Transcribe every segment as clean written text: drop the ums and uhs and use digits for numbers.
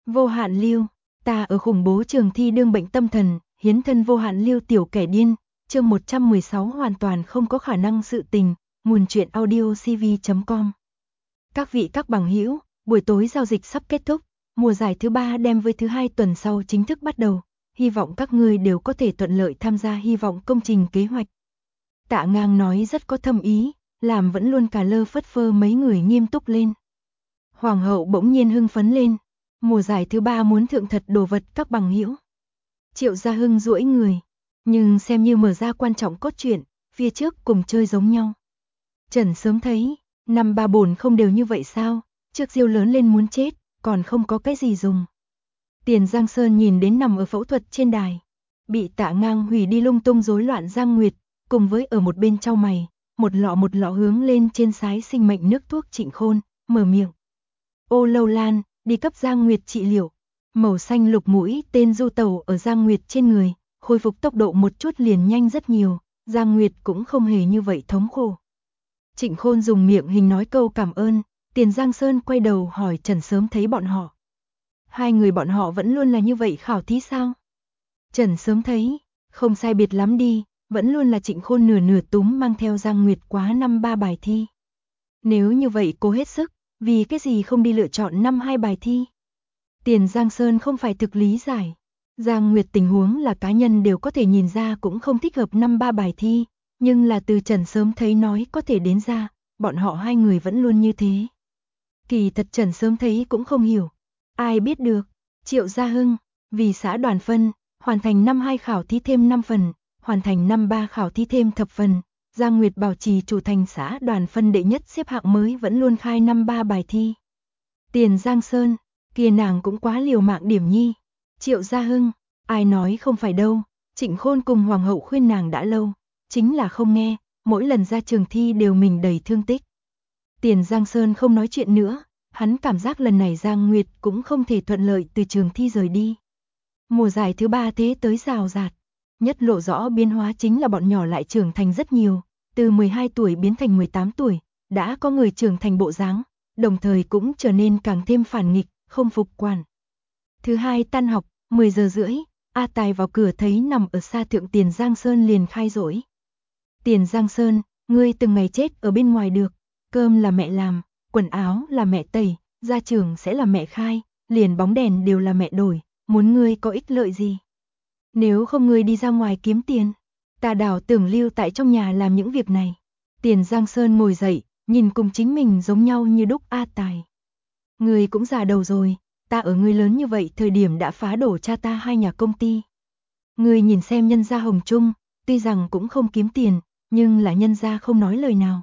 Vô hạn lưu, ta ở khủng bố trường thi đương bệnh tâm thần, hiến thân vô hạn lưu tiểu kẻ điên, chương 116 hoàn toàn không có khả năng sự tình, nguồn truyện audio cv.com. Các vị các bằng hữu, buổi tối giao dịch sắp kết thúc, mùa giải thứ 3 đem với thứ 2 tuần sau chính thức bắt đầu, hy vọng các ngươi đều có thể thuận lợi tham gia hy vọng công trình kế hoạch. Tạ Ngang nói rất có thâm ý, làm vẫn luôn cà lơ phất phơ mấy người nghiêm túc lên. Hoàng hậu bỗng nhiên hưng phấn lên. Mùa giải thứ 3 muốn thượng thật đồ vật các bằng hữu. Triệu Gia Hưng duỗi người, nhưng xem như mở ra quan trọng cốt truyện, phía trước cùng chơi giống nhau. Trần sớm thấy, năm ba bổn không đều như vậy sao, trước Diêu lớn lên muốn chết, còn không có cái gì dùng. Tiền Giang Sơn nhìn đến nằm ở phẫu thuật trên đài, bị Tạ Ngang hủy đi lung tung rối loạn Giang Nguyệt, cùng với ở một bên trao mày, một lọ hướng lên trên sái sinh mệnh nước thuốc Trịnh Khôn, mở miệng. Ô Lâu Lan, đi cấp Giang Nguyệt trị liệu. Màu xanh lục mũi tên du tẩu ở Giang Nguyệt trên người, khôi phục tốc độ một chút liền nhanh rất nhiều, Giang Nguyệt cũng không hề như vậy thống khổ. Trịnh Khôn dùng miệng hình nói câu cảm ơn, Tiền Giang Sơn quay đầu hỏi Trần Sớm thấy bọn họ. Hai người bọn họ vẫn luôn là như vậy khảo thí sao? Trần Sớm thấy, không sai biệt lắm đi, vẫn luôn là Trịnh Khôn nửa túm mang theo Giang Nguyệt quá 5-3 bài thi. Nếu như vậy cố hết sức, vì cái gì không đi lựa chọn 5-2 bài thi? Tiền Giang Sơn không phải thực lý giải. Giang Nguyệt tình huống là cá nhân đều có thể nhìn ra cũng không thích hợp 5-3 bài thi, nhưng là từ Trần Sớm thấy nói có thể đến ra, bọn họ hai người vẫn luôn như thế. Kỳ thật Trần Sớm thấy cũng không hiểu. Ai biết được, Triệu Gia Hưng, vì xã đoàn phân, hoàn thành năm 2 khảo thí thêm 5 phần, hoàn thành năm 3 khảo thí thêm thập phần, Giang Nguyệt bảo trì chủ thành xã đoàn phân đệ nhất xếp hạng mới vẫn luôn khai 5-3 bài thi. Tiền Giang Sơn, kia nàng cũng quá liều mạng điểm nhi. Triệu Gia Hưng, ai nói không phải đâu, Trịnh Khôn cùng Hoàng hậu khuyên nàng đã lâu, chính là không nghe, mỗi lần ra trường thi đều mình đầy thương tích. Tiền Giang Sơn không nói chuyện nữa, hắn cảm giác lần này Giang Nguyệt cũng không thể thuận lợi từ trường thi rời đi. Mùa giải thứ 3 thế tới rào rạt, nhất lộ rõ biến hóa chính là bọn nhỏ lại trưởng thành rất nhiều, từ 12 tuổi biến thành 18 tuổi, đã có người trưởng thành bộ dáng, đồng thời cũng trở nên càng thêm phản nghịch, không phục quản. Thứ hai tan học, 10 giờ rưỡi, A Tài vào cửa thấy nằm ở xa thượng Tiền Giang Sơn liền khai dỗi. Tiền Giang Sơn, ngươi từng ngày chết ở bên ngoài được, cơm là mẹ làm, quần áo là mẹ tẩy, ra trường sẽ là mẹ khai, liền bóng đèn đều là mẹ đổi, muốn ngươi có ích lợi gì? Nếu không ngươi đi ra ngoài kiếm tiền, ta đảo tưởng lưu tại trong nhà làm những việc này. Tiền Giang Sơn ngồi dậy, nhìn cùng chính mình giống nhau như đúc A Tài. Ngươi cũng già đầu rồi, ta ở ngươi lớn như vậy thời điểm đã phá đổ cha ta 2 nhà công ty. Ngươi nhìn xem nhân gia Hồng Trung, tuy rằng cũng không kiếm tiền, nhưng là nhân gia không nói lời nào.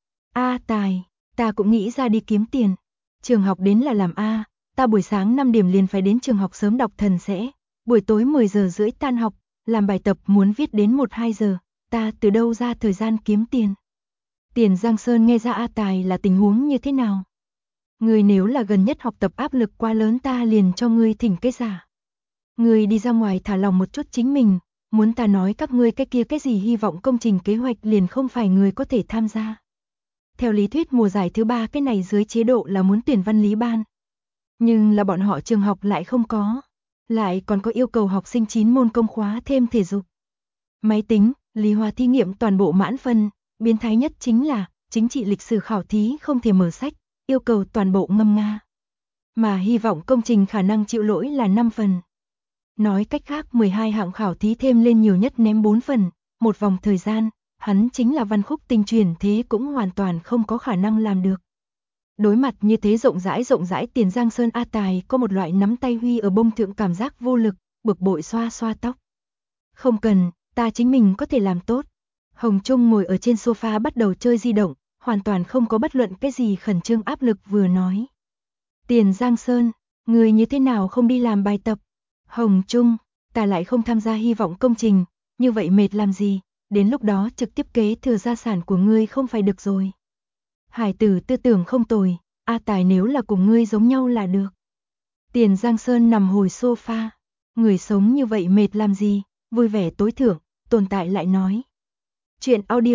A Tài, ta cũng nghĩ ra đi kiếm tiền. Trường học đến là làm A, ta buổi sáng 5 điểm liền phải đến trường học sớm đọc thần sẽ, buổi tối 10 giờ rưỡi tan học, làm bài tập muốn viết đến 1-2 giờ, ta từ đâu ra thời gian kiếm tiền. Tiền Giang Sơn nghe ra A Tài là tình huống như thế nào? Ngươi nếu là gần nhất học tập áp lực quá lớn ta liền cho ngươi thỉnh cái giả. Ngươi đi ra ngoài thả lòng một chút chính mình, muốn ta nói các ngươi cái kia cái gì hy vọng công trình kế hoạch liền không phải người có thể tham gia. Theo lý thuyết mùa giải thứ 3 cái này dưới chế độ là muốn tuyển văn lý ban. Nhưng là bọn họ trường học lại không có. Lại còn có yêu cầu học sinh 9 môn công khóa thêm thể dục. Máy tính, lý hóa thí nghiệm toàn bộ mãn phân, biến thái nhất chính là chính trị lịch sử khảo thí không thể mở sách, yêu cầu toàn bộ ngâm nga. Mà hy vọng công trình khả năng chịu lỗi là 5 phần. Nói cách khác 12 hạng khảo thí thêm lên nhiều nhất ném 4 phần, một vòng thời gian, hắn chính là văn khúc tinh truyền thế cũng hoàn toàn không có khả năng làm được. Đối mặt như thế rộng rãi Tiền Giang Sơn A Tài có một loại nắm tay huy ở bông thượng cảm giác vô lực, bực bội xoa xoa tóc. Không cần, ta chính mình có thể làm tốt. Hồng Trung ngồi ở trên sofa bắt đầu chơi di động, hoàn toàn không có bất luận cái gì khẩn trương áp lực vừa nói. Tiền Giang Sơn, người như thế nào không đi làm bài tập? Hồng Trung, ta lại không tham gia hy vọng công trình, như vậy mệt làm gì, đến lúc đó trực tiếp kế thừa gia sản của ngươi không phải được rồi. Hải tử tư tưởng không tồi, A Tài nếu là cùng ngươi giống nhau là được. Tiền Giang Sơn nằm hồi sofa, người sống như vậy mệt làm gì, vui vẻ tối thượng, tồn tại lại nói. Chuyện audio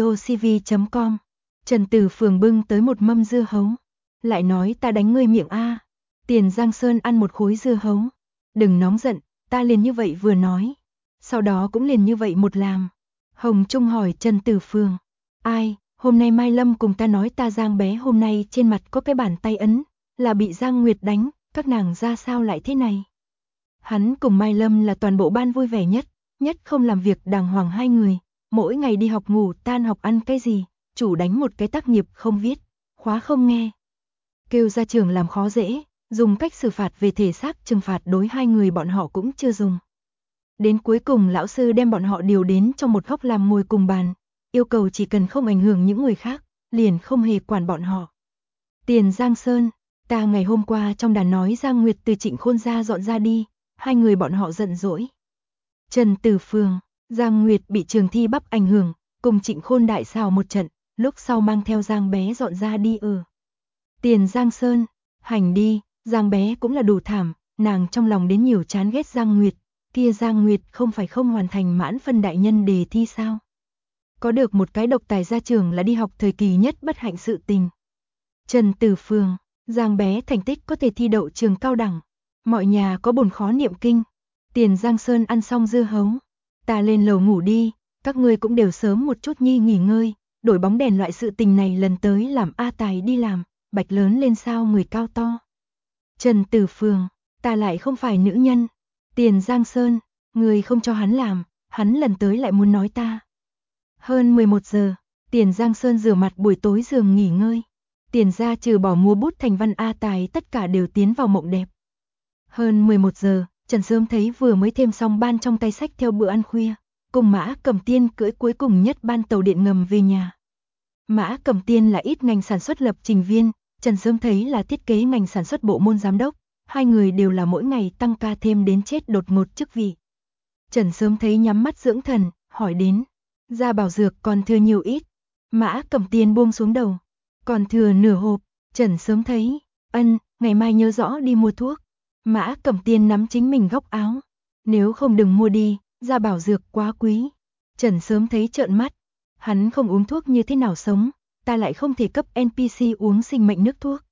cv.com, Trần Tử Phường bưng tới một mâm dưa hấu, lại nói ta đánh ngươi miệng A. Tiền Giang Sơn ăn một khối dưa hấu. Đừng nóng giận, ta liền như vậy vừa nói. Sau đó cũng liền như vậy một làm. Hồng Trung hỏi Trần Tử Phương. Ai, hôm nay Mai Lâm cùng ta nói ta Giang bé hôm nay trên mặt có cái bàn tay ấn, là bị Giang Nguyệt đánh, các nàng ra sao lại thế này? Hắn cùng Mai Lâm là toàn bộ ban vui vẻ nhất, nhất không làm việc đàng hoàng hai người, mỗi ngày đi học ngủ tan học ăn cái gì, chủ đánh một cái tác nghiệp không viết, khóa không nghe. Kêu ra trường làm khó dễ, dùng cách xử phạt về thể xác trừng phạt đối hai người bọn họ cũng chưa dùng. Đến cuối cùng lão sư đem bọn họ điều đến trong một góc làm ngồi cùng bàn, yêu cầu chỉ cần không ảnh hưởng những người khác, liền không hề quản bọn họ. Tiền Giang Sơn, ta ngày hôm qua trong đàn nói Giang Nguyệt từ Trịnh Khôn ra dọn ra đi, hai người bọn họ giận dỗi. Trần Tử Phương, Giang Nguyệt bị trường thi bắp ảnh hưởng, cùng Trịnh Khôn đại xào một trận, lúc sau mang theo Giang bé dọn ra đi ở. Tiền Giang Sơn, hành đi, Giang bé cũng là đủ thảm, nàng trong lòng đến nhiều chán ghét Giang Nguyệt, kia Giang Nguyệt không phải không hoàn thành mãn phân đại nhân đề thi sao? Có được một cái độc tài ra trường là đi học thời kỳ nhất bất hạnh sự tình. Trần Tử Phương, Giang bé thành tích có thể thi đậu trường cao đẳng, mọi nhà có bổn khó niệm kinh. Tiền Giang Sơn ăn xong dưa hấu, ta lên lầu ngủ đi, các ngươi cũng đều sớm một chút nhi nghỉ ngơi, đổi bóng đèn loại sự tình này lần tới làm A Tài đi làm, bạch lớn lên sao người cao to. Trần Tử Phương, ta lại không phải nữ nhân. Tiền Giang Sơn, người không cho hắn làm, hắn lần tới lại muốn nói ta. Hơn 11 giờ, Tiền Giang Sơn rửa mặt buổi tối giường nghỉ ngơi. Tiền gia trừ bỏ mua bút thành văn A Tài tất cả đều tiến vào mộng đẹp. Hơn 11 giờ, Trần Sớm thấy vừa mới thêm xong ban trong tay sách theo bữa ăn khuya, cùng Mã Cẩm Tiên cưỡi cuối cùng nhất ban tàu điện ngầm về nhà. Mã Cẩm Tiên là ít ngành sản xuất lập trình viên, Trần Sớm thấy là thiết kế ngành sản xuất bộ môn giám đốc, hai người đều là mỗi ngày tăng ca thêm đến chết đột ngột chức vị. Trần Sớm thấy nhắm mắt dưỡng thần, hỏi đến, Gia Bảo dược còn thừa nhiều ít? Mã Cẩm Tiên buông xuống đầu, còn thừa nửa hộp. Trần Sớm thấy, ngày mai nhớ rõ đi mua thuốc. Mã Cẩm Tiên nắm chính mình góc áo, nếu không đừng mua đi, Gia Bảo dược quá quý. Trần Sớm thấy trợn mắt, hắn không uống thuốc như thế nào sống, ta lại không thể cấp NPC uống sinh mệnh nước thuốc.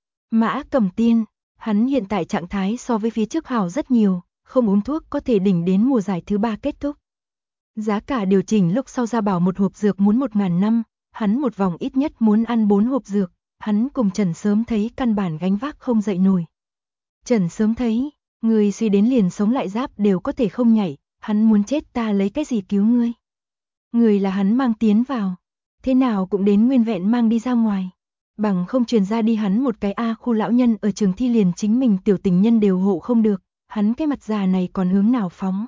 Mã Cẩm Tiên, hắn hiện tại trạng thái so với phía trước hảo rất nhiều, không uống thuốc có thể đỉnh đến mùa giải thứ 3 kết thúc. Giá cả điều chỉnh lúc sau Gia Bảo một hộp dược muốn 1.000 năm, hắn một vòng ít nhất muốn ăn 4 hộp dược, hắn cùng Trần Sớm thấy căn bản gánh vác không dậy nổi. Trần Sớm thấy, người suy đến liền sống lại giáp đều có thể không nhảy, hắn muốn chết ta lấy cái gì cứu ngươi. Người là hắn mang tiến vào, thế nào cũng đến nguyên vẹn mang đi ra ngoài. Bằng không truyền ra đi hắn một cái A khu lão nhân ở trường thi liền chính mình tiểu tình nhân đều hộ không được, hắn cái mặt già này còn hướng nào phóng.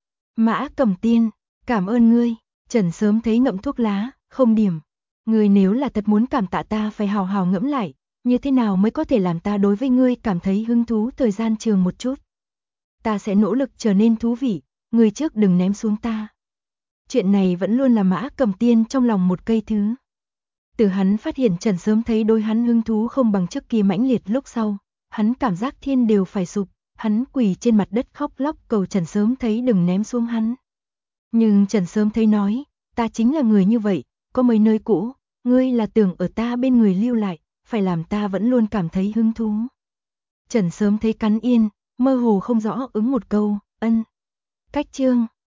Mã Cẩm Tiên, cảm ơn ngươi. Trần Sớm thấy ngậm thuốc lá, không điểm. Ngươi nếu là thật muốn cảm tạ ta phải hào hào ngẫm lại, như thế nào mới có thể làm ta đối với ngươi cảm thấy hứng thú thời gian trường một chút. Ta sẽ nỗ lực trở nên thú vị, ngươi trước đừng ném xuống ta. Chuyện này vẫn luôn là Mã Cẩm Tiên trong lòng một cây thứ. Từ hắn phát hiện Trần Sớm thấy đối hắn hứng thú không bằng trước kia mãnh liệt lúc sau, hắn cảm giác thiên đều phải sụp, hắn quỳ trên mặt đất khóc lóc cầu Trần Sớm thấy đừng ném xuống hắn. Nhưng Trần Sớm thấy nói, ta chính là người như vậy, có mấy nơi cũ, ngươi là tưởng ở ta bên người lưu lại, phải làm ta vẫn luôn cảm thấy hứng thú. Trần Sớm thấy cắn yên, mơ hồ không rõ ứng một câu, ân. Cách chương